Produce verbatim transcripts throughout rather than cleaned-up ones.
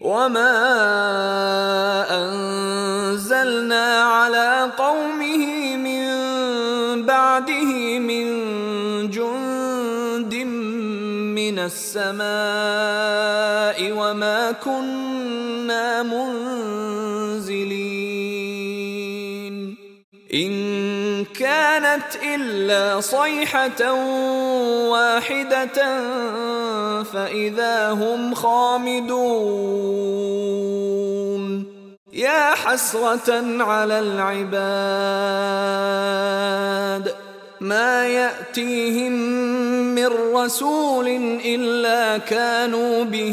وما أنزلنا على قومه من بعده من جند من السماء وما كنا منزلين إن كانت إلا صيحة واحدة فإذا هم خامدون يا حسرة على العباد ما يأتيهم من رسول إلا كانوا به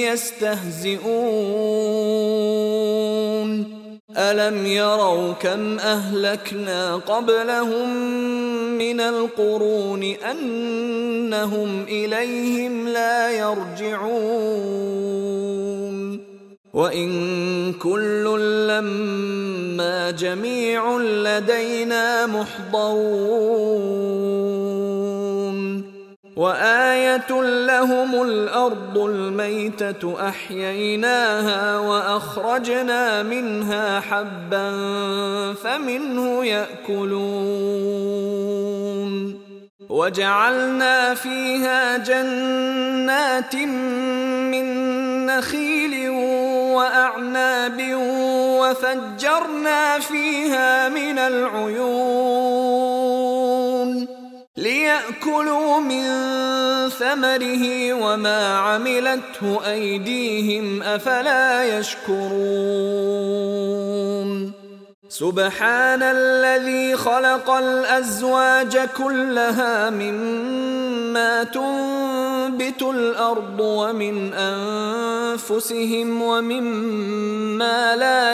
يستهزئون ألم يروا كم أهلكنا قبلهم من القرون أنهم إليهم لا يرجعون وإن كل لما جميع لدينا محضرون وآية لهم الأرض الميتة أحييناها وأخرجنا منها حبا فمنه يأكلون وجعلنا فيها جنات من نخيل وأعناب وفجرنا فيها من العيون ليأكلوا من ثمره وما عملته أيديهم أفلا يشكرون سبحان الذي خلق الأزواج كلها مما تنبت الأرض ومن أنفسهم ومما لا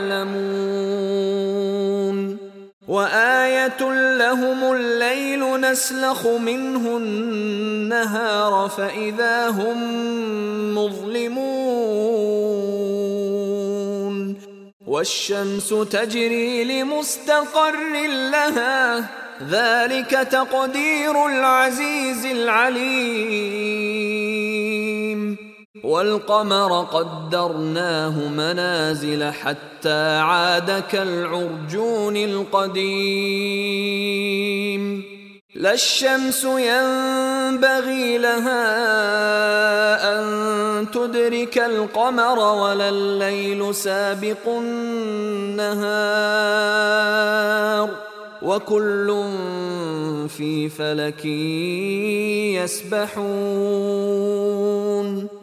يعلمون وآية لهم الليل نسلخ منه النهار فإذا هم مظلمون والشمس تجري لمستقر لها ذلك تقدير العزيز العليم والقمر قدرناه منازل حتى عاد كالعرجون القديم لا الشمس ينبغي لها أن تدرك القمر ولا الليل سابق النهار وكل في فلك يسبحون